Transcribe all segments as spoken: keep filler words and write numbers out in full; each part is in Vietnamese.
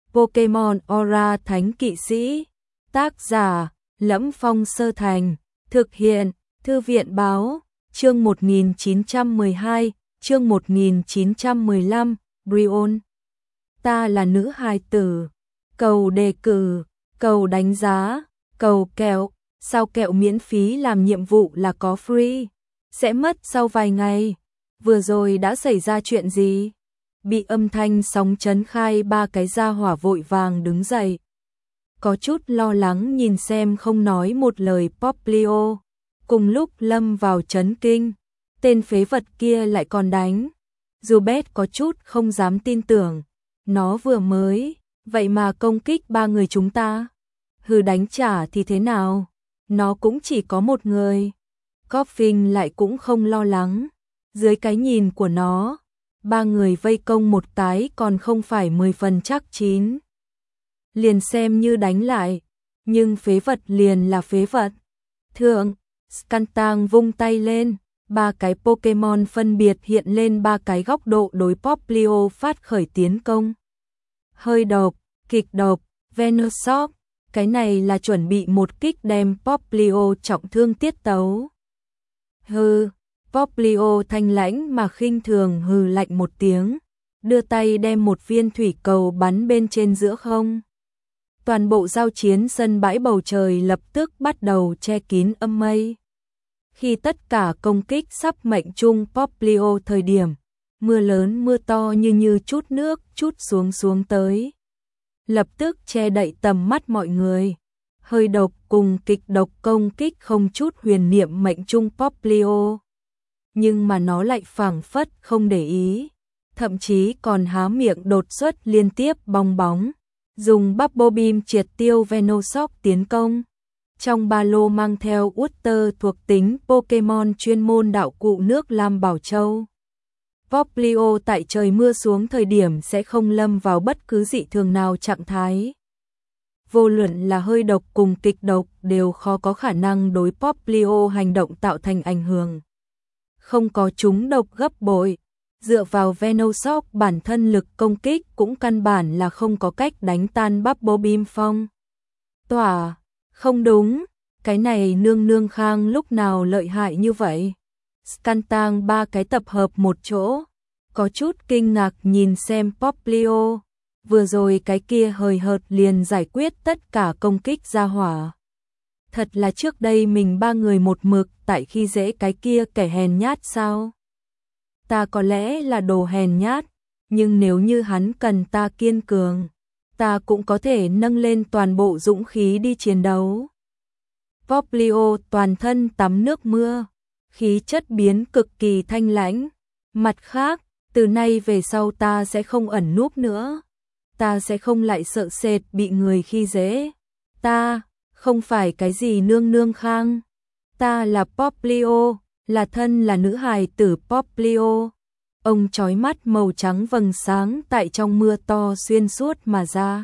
Pokemon Aura Thánh Kỵ Sĩ. Tác giả: Lẫm Phong Sơ Thành. Thực hiện: Thư viện báo. Chương một nghìn chín trăm mười hai, chương một nghìn chín trăm mười lăm, Brion. Ta là nữ hài tử. Cầu đề cử, cầu đánh giá, cầu kẹo. Sao kẹo miễn phí làm nhiệm vụ là có free? Sẽ mất sau vài ngày. Vừa rồi đã xảy ra chuyện gì? Bị âm thanh sóng chấn khai ba cái gia hỏa vội vàng đứng dậy. Có chút lo lắng nhìn xem không nói một lời Poplio. Cùng lúc lâm vào chấn kinh. Tên phế vật kia lại còn đánh. Zubat có chút không dám tin tưởng. Nó vừa mới, vậy mà công kích ba người chúng ta. Hừ, đánh trả thì thế nào? Nó cũng chỉ có một người. Coffin lại cũng không lo lắng. Dưới cái nhìn của nó, ba người vây công một cái còn không phải mười phần chắc chín. Liền xem như đánh lại, nhưng phế vật liền là phế vật. Thượng, Skuntank vung tay lên, ba cái Pokemon phân biệt hiện lên ba cái góc độ đối Poplio phát khởi tiến công. Hơi độc, kịch độc, Venoshock, cái này là chuẩn bị một kích đem Poplio trọng thương tiết tấu. Hừ, Poplio thanh lãnh mà khinh thường hừ lạnh một tiếng, đưa tay đem một viên thủy cầu bắn bên trên giữa không. Toàn bộ giao chiến sân bãi bầu trời lập tức bắt đầu che kín âm mây. Khi tất cả công kích sắp mệnh trung Poplio thời điểm, mưa lớn mưa to như như chút nước chút xuống xuống tới. Lập tức che đậy tầm mắt mọi người. Hơi độc cùng kịch độc công kích không chút huyền niệm mệnh trung Poplio. Nhưng mà nó lại phảng phất không để ý. Thậm chí còn há miệng đột xuất liên tiếp bong bóng. Dùng Bubble Beam triệt tiêu Venoshock tiến công. Trong ba lô mang theo Water thuộc tính Pokemon chuyên môn đạo cụ nước Lam Bảo Châu. Poplio tại trời mưa xuống thời điểm sẽ không lâm vào bất cứ dị thường nào trạng thái. Vô luận là hơi độc cùng kịch độc đều khó có khả năng đối Poplio hành động tạo thành ảnh hưởng. Không có chúng độc gấp bội, dựa vào Venoshock bản thân lực công kích cũng căn bản là không có cách đánh tan Bubble Beam phong. Tỏa, không đúng, cái này nương nương khang lúc nào lợi hại như vậy. Skuntank ba cái tập hợp một chỗ, có chút kinh ngạc nhìn xem Poplio. Vừa rồi cái kia hời hợt liền giải quyết tất cả công kích ra hỏa. Thật là trước đây mình ba người một mực tại khi dễ cái kia kẻ hèn nhát sao? Ta có lẽ là đồ hèn nhát, nhưng nếu như hắn cần ta kiên cường, ta cũng có thể nâng lên toàn bộ dũng khí đi chiến đấu. Poplio toàn thân tắm nước mưa, khí chất biến cực kỳ thanh lãnh. Mặt khác, từ nay về sau ta sẽ không ẩn núp nữa. Ta sẽ không lại sợ sệt bị người khi dễ. Ta không phải cái gì nương nương khang. Ta là Poplio, là thân là nữ hài tử Poplio. Ông chói mắt màu trắng vầng sáng tại trong mưa to xuyên suốt mà ra.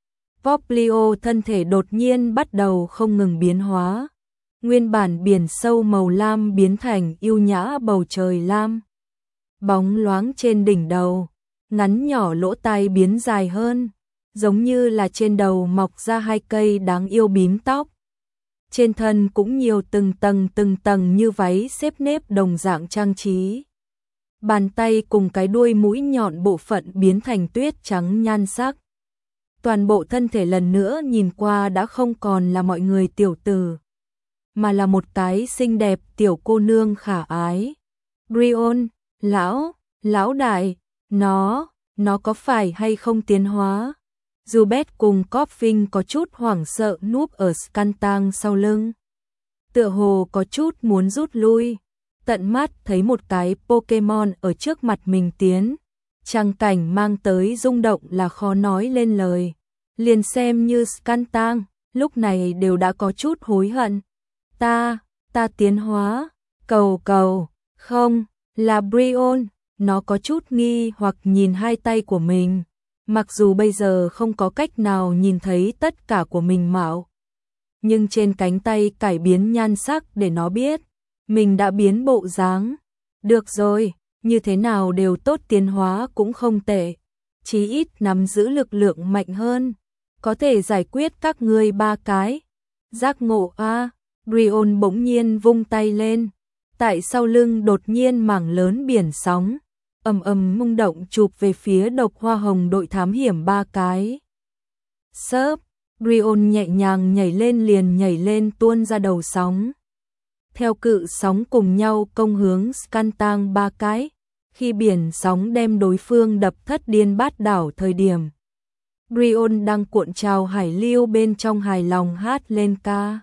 Poplio thân thể đột nhiên bắt đầu không ngừng biến hóa. Nguyên bản biển sâu màu lam biến thành yêu nhã bầu trời lam. Bóng loáng trên đỉnh đầu, ngắn nhỏ lỗ tai biến dài hơn, giống như là trên đầu mọc ra hai cây đáng yêu bím tóc. Trên thân cũng nhiều từng tầng từng tầng như váy xếp nếp đồng dạng trang trí. Bàn tay cùng cái đuôi mũi nhọn bộ phận biến thành tuyết trắng nhan sắc. Toàn bộ thân thể lần nữa nhìn qua đã không còn là mọi người tiểu tử, mà là một cái xinh đẹp tiểu cô nương khả ái. Brion, lão, lão đại, nó, nó có phải hay không tiến hóa? Zubat cùng Coffin có chút hoảng sợ núp ở Skuntank sau lưng. Tựa hồ có chút muốn rút lui. Tận mắt thấy một cái Pokemon ở trước mặt mình tiến. Tràng cảnh mang tới rung động là khó nói lên lời. Liền xem như Skuntank, lúc này đều đã có chút hối hận. Ta, ta tiến hóa, cầu cầu, không, là Brion. Nó có chút nghi hoặc nhìn hai tay của mình. Mặc dù bây giờ không có cách nào nhìn thấy tất cả của mình mạo, nhưng trên cánh tay cải biến nhan sắc để nó biết mình đã biến bộ dáng. Được rồi, như thế nào đều tốt, tiến hóa cũng không tệ. chí ít nắm giữ lực lượng mạnh hơn, có thể giải quyết các ngươi ba cái. Giác ngộ a, à, Brion bỗng nhiên vung tay lên, tại sau lưng đột nhiên mảng lớn biển sóng, ầm ầm rung động chụp về phía Độc Hoa Hồng đội thám hiểm ba cái. Sớp, Brion nhẹ nhàng nhảy lên liền nhảy lên tuôn ra đầu sóng. Theo cự sóng cùng nhau công hướng Skantan ba cái, khi biển sóng đem đối phương đập thất điên bát đảo thời điểm. Brion đang cuộn trào hải lưu bên trong hài lòng hát lên ca.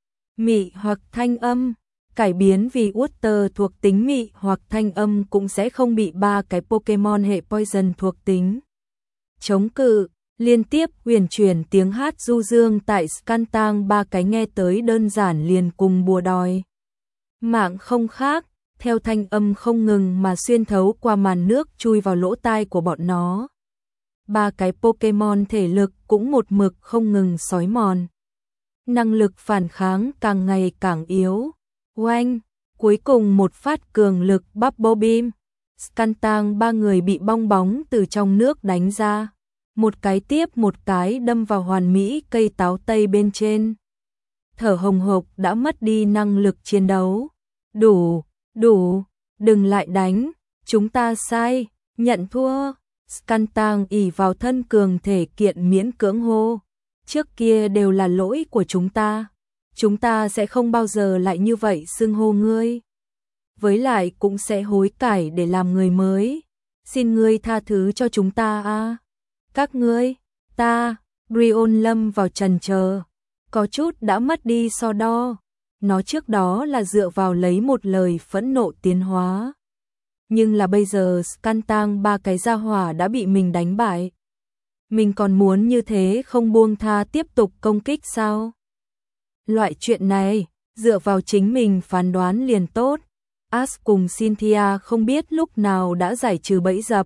Mị hoặc thanh âm, cải biến vì Water thuộc tính mị hoặc thanh âm cũng sẽ không bị ba cái Pokemon hệ Poison thuộc tính chống cự. Liên tiếp huyền chuyển tiếng hát du dương tại Skantan ba cái nghe tới đơn giản liền cùng bùa đòi mạng không khác, theo thanh âm không ngừng mà xuyên thấu qua màn nước chui vào lỗ tai của bọn nó. Ba cái Pokemon thể lực cũng một mực không ngừng xói mòn. Năng lực phản kháng càng ngày càng yếu. Oanh, cuối cùng một phát cường lực Bubble Beam. Skantan ba người bị bong bóng từ trong nước đánh ra. Một cái tiếp một cái đâm vào hoàn mỹ cây táo tây bên trên. Thở hồng hộc đã mất đi năng lực chiến đấu. Đủ, đủ, đừng lại đánh, chúng ta sai, nhận thua. Skantan ỷ vào thân cường thể kiện miễn cưỡng hô. Trước kia đều là lỗi của chúng ta. Chúng ta sẽ không bao giờ lại như vậy xưng hô ngươi. Với lại cũng sẽ hối cải để làm người mới. Xin ngươi tha thứ cho chúng ta a. Các ngươi, ta, Brion lâm vào trần chờ, có chút đã mất đi so đo. Nó trước đó là dựa vào lấy một lời phẫn nộ tiến hóa. Nhưng là bây giờ Skantan ba cái gia hỏa đã bị mình đánh bại. Mình còn muốn như thế không buông tha tiếp tục công kích sao? Loại chuyện này, dựa vào chính mình phán đoán liền tốt. Ash cùng Cynthia không biết lúc nào đã giải trừ bẫy dập.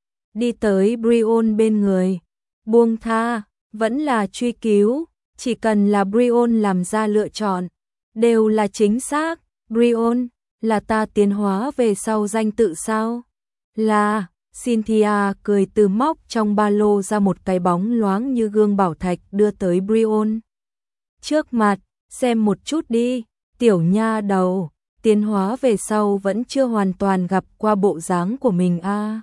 Đi tới Brion bên người. Buông tha, vẫn là truy cứu, chỉ cần là Brion làm ra lựa chọn. Đều là chính xác, Brion, là ta tiến hóa về sau danh tự sao? Là, Cynthia cười từ móc trong ba lô ra một cái bóng loáng như gương bảo thạch đưa tới Brion. Trước mặt, xem một chút đi, tiểu nha đầu, tiến hóa về sau vẫn chưa hoàn toàn gặp qua bộ dáng của mình a. À.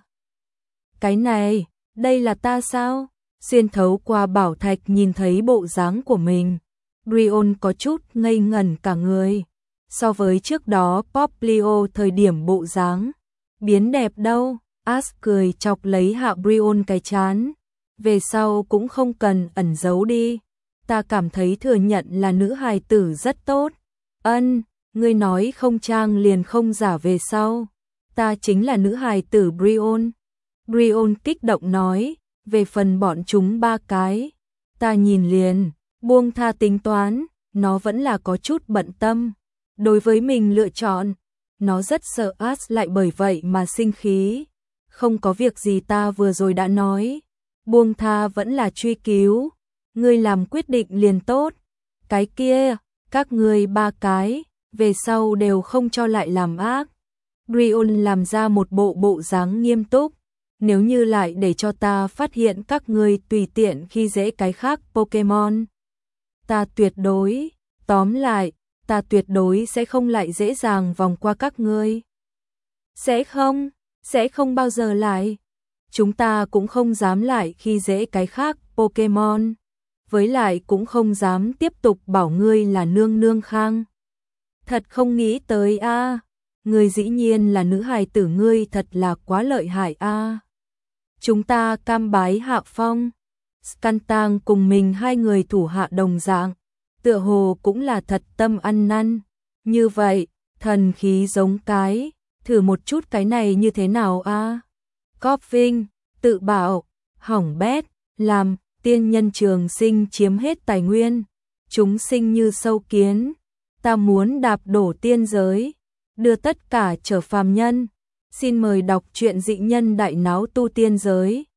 Cái này, đây là ta sao? Xuyên thấu qua bảo thạch nhìn thấy bộ dáng của mình. Brion có chút ngây ngẩn cả người. So với trước đó Poplio thời điểm bộ dáng biến đẹp đâu. Ash cười chọc lấy hạ Brion cái chán. Về sau cũng không cần ẩn giấu đi. Ta cảm thấy thừa nhận là nữ hài tử rất tốt. Ân, ngươi nói không trang liền không giả về sau. Ta chính là nữ hài tử Brion. Brion kích động nói, về phần bọn chúng ba cái. Ta nhìn liền, buông tha tính toán, nó vẫn là có chút bận tâm. Đối với mình lựa chọn, nó rất sợ Ash lại bởi vậy mà sinh khí. Không có việc gì ta vừa rồi đã nói. Buông tha vẫn là truy cứu. Ngươi làm quyết định liền tốt. Cái kia, các ngươi ba cái, về sau đều không cho lại làm ác. Brion làm ra một bộ bộ dáng nghiêm túc. Nếu như lại để cho ta phát hiện các ngươi tùy tiện khi dễ cái khác Pokemon. Ta tuyệt đối, tóm lại, ta tuyệt đối sẽ không lại dễ dàng vòng qua các ngươi. Sẽ không, sẽ không bao giờ lại. Chúng ta cũng không dám lại khi dễ cái khác Pokemon. Với lại cũng không dám tiếp tục bảo ngươi là nương nương khang. Thật không nghĩ tới a, à. Ngươi dĩ nhiên là nữ hài tử, ngươi thật là quá lợi hại a. À. Chúng ta cam bái hạ phong. Skantan cùng mình hai người thủ hạ đồng dạng, tựa hồ cũng là thật tâm ăn năn. Như vậy, thần khí giống cái, thử một chút cái này như thế nào a? À? Coughing, tự bảo, hỏng bét, làm tiên nhân trường sinh chiếm hết tài nguyên, chúng sinh như sâu kiến, ta muốn đạp đổ tiên giới, đưa tất cả trở phàm nhân. Xin mời đọc truyện Dị Nhân Đại Náo Tu Tiên Giới.